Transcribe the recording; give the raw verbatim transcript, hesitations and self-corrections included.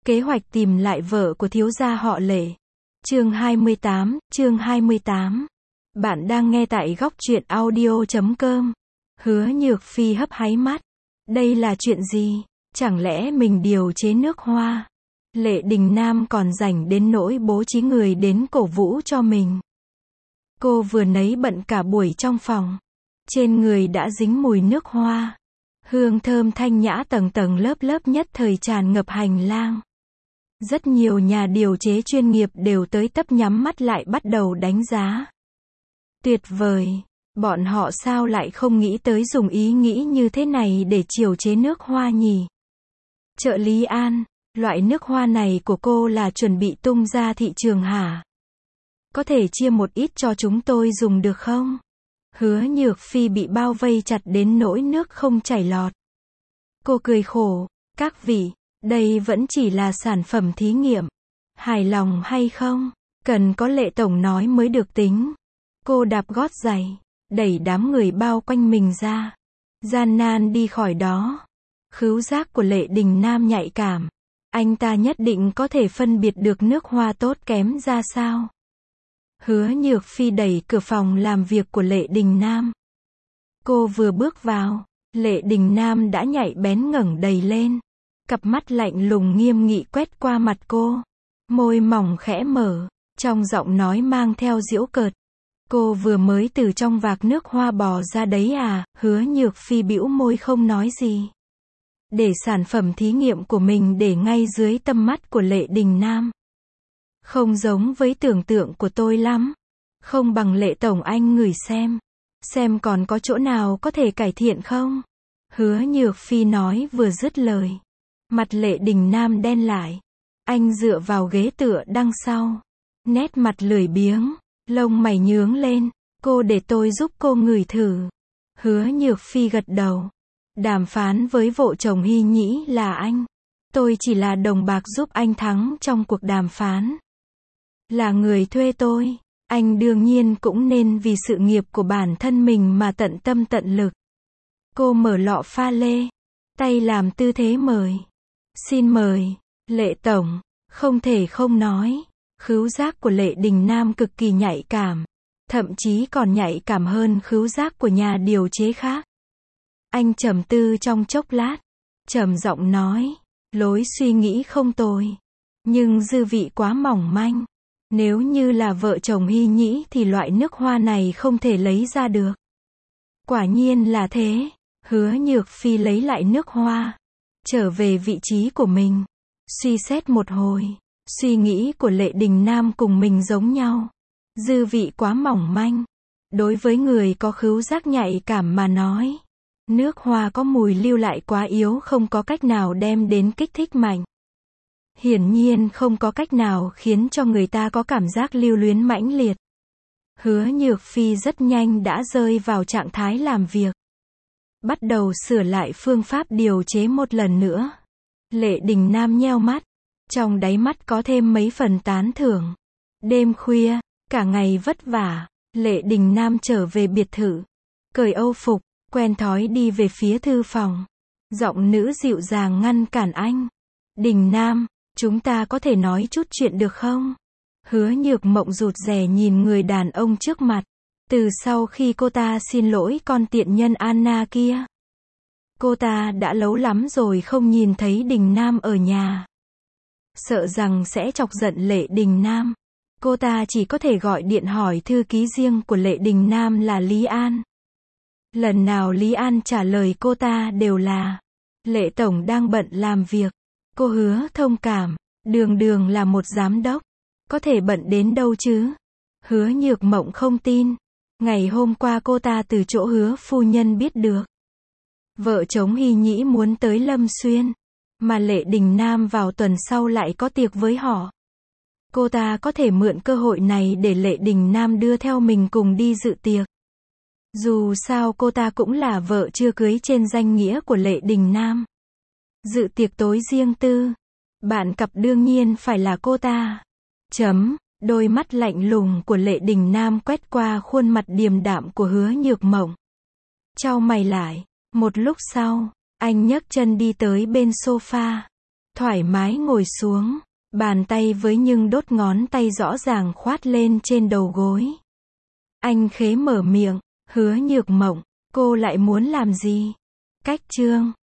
Kế hoạch tìm lại vợ của thiếu gia họ Lệ. Chương hai mươi tám, chương hai mươi tám. Bạn đang nghe tại góc truyện audio chấm com. Hứa Nhược Phi hấp háy mắt. Đây là chuyện gì? Chẳng lẽ mình điều chế nước hoa? Lệ Đình Nam còn rảnh đến nỗi bố trí người đến cổ vũ cho mình. Cô vừa nấy bận cả buổi trong phòng. Trên người đã dính mùi nước hoa. Hương thơm thanh nhã tầng tầng lớp lớp nhất thời tràn ngập hành lang. Rất nhiều nhà điều chế chuyên nghiệp đều tới tấp nhắm mắt lại bắt đầu đánh giá. Tuyệt vời, bọn họ sao lại không nghĩ tới dùng ý nghĩ như thế này để chiều chế nước hoa nhỉ? Trợ lý An, loại nước hoa này của cô là chuẩn bị tung ra thị trường hả? Có thể chia một ít cho chúng tôi dùng được không? Hứa Nhược Phi bị bao vây chặt đến nỗi nước không chảy lọt. Cô cười khổ, các vị, đây vẫn chỉ là sản phẩm thí nghiệm. Hài lòng hay không? Cần có Lệ tổng nói mới được tính. Cô đạp gót giày, đẩy đám người bao quanh mình ra. Gian nan đi khỏi đó. Khứu giác của Lệ Đình Nam nhạy cảm. Anh ta nhất định có thể phân biệt được nước hoa tốt kém ra sao. Hứa Nhược Phi đẩy cửa phòng làm việc của Lệ Đình Nam. Cô vừa bước vào, Lệ Đình Nam đã nhạy bén ngẩng đầy lên. Cặp mắt lạnh lùng nghiêm nghị quét qua mặt cô. Môi mỏng khẽ mở, trong giọng nói mang theo giễu cợt. Cô vừa mới từ trong vạc nước hoa bò ra đấy à? Hứa Nhược Phi bĩu môi không nói gì. Để sản phẩm thí nghiệm của mình để ngay dưới tầm mắt của Lệ Đình Nam. Không giống với tưởng tượng của tôi lắm. Không bằng Lệ tổng anh ngửi xem. Xem còn có chỗ nào có thể cải thiện không? Hứa Nhược Phi nói vừa dứt lời. Mặt Lệ Đình Nam đen lại. Anh dựa vào ghế tựa đằng sau. Nét mặt lười biếng. Lông mày nhướng lên. Cô để tôi giúp cô ngửi thử. Hứa Nhược Phi gật đầu. Đàm phán với vợ chồng Hy Nhĩ là anh. Tôi chỉ là đồng bạc giúp anh thắng trong cuộc đàm phán. Là người thuê tôi. Anh đương nhiên cũng nên vì sự nghiệp của bản thân mình mà tận tâm tận lực. Cô mở lọ pha lê. Tay làm tư thế mời. Xin mời, Lệ tổng. Không thể không nói. Khứu giác của Lệ Đình Nam cực kỳ nhạy cảm. Thậm chí còn nhạy cảm hơn khứu giác của nhà điều chế khác. Anh trầm tư trong chốc lát. Trầm giọng nói. Lối suy nghĩ không tồi. Nhưng dư vị quá mỏng manh. Nếu như là vợ chồng Hy Nhĩ thì loại nước hoa này không thể lấy ra được. Quả nhiên là thế. Hứa Nhược Phi lấy lại nước hoa. Trở về vị trí của mình. Suy xét một hồi. Suy nghĩ của Lệ Đình Nam cùng mình giống nhau. Dư vị quá mỏng manh. Đối với người có khứu giác nhạy cảm mà nói. Nước hoa có mùi lưu lại quá yếu không có cách nào đem đến kích thích mạnh. Hiển nhiên không có cách nào khiến cho người ta có cảm giác lưu luyến mãnh liệt. Hứa Nhược Phi rất nhanh đã rơi vào trạng thái làm việc. Bắt đầu sửa lại phương pháp điều chế một lần nữa. Lệ Đình Nam nheo mắt. Trong đáy mắt có thêm mấy phần tán thưởng. Đêm khuya, cả ngày vất vả, Lệ Đình Nam trở về biệt thự. Cởi âu phục, quen thói đi về phía thư phòng. Giọng nữ dịu dàng ngăn cản anh. Đình Nam, chúng ta có thể nói chút chuyện được không? Hứa Nhược Mộng rụt rè nhìn người đàn ông trước mặt. Từ sau khi cô ta xin lỗi con tiện nhân Anna kia. Cô ta đã lâu lắm rồi không nhìn thấy Đình Nam ở nhà. Sợ rằng sẽ chọc giận Lệ Đình Nam. Cô ta chỉ có thể gọi điện hỏi thư ký riêng của Lệ Đình Nam là Lý An. Lần nào Lý An trả lời cô ta đều là Lệ tổng đang bận làm việc. Cô hứa thông cảm. Đường đường là một giám đốc. Có thể bận đến đâu chứ? Hứa Nhược Mộng không tin. Ngày hôm qua cô ta từ chỗ Hứa phu nhân biết được. Vợ chồng Hy Nhĩ muốn tới Lâm Xuyên. Mà Lệ Đình Nam vào tuần sau lại có tiệc với họ. Cô ta có thể mượn cơ hội này để Lệ Đình Nam đưa theo mình cùng đi dự tiệc. Dù sao cô ta cũng là vợ chưa cưới trên danh nghĩa của Lệ Đình Nam. Dự tiệc tối riêng tư. Bạn cặp đương nhiên phải là cô ta. Chấm. Đôi mắt lạnh lùng của Lệ Đình Nam quét qua khuôn mặt điềm đạm của Hứa Nhược Mộng. Chau mày lại. Một lúc sau, anh nhấc chân đi tới bên sofa. Thoải mái ngồi xuống. Bàn tay với nhưng đốt ngón tay rõ ràng khoát lên trên đầu gối. Anh khế mở miệng, Hứa Nhược Mộng, cô lại muốn làm gì? Cách chương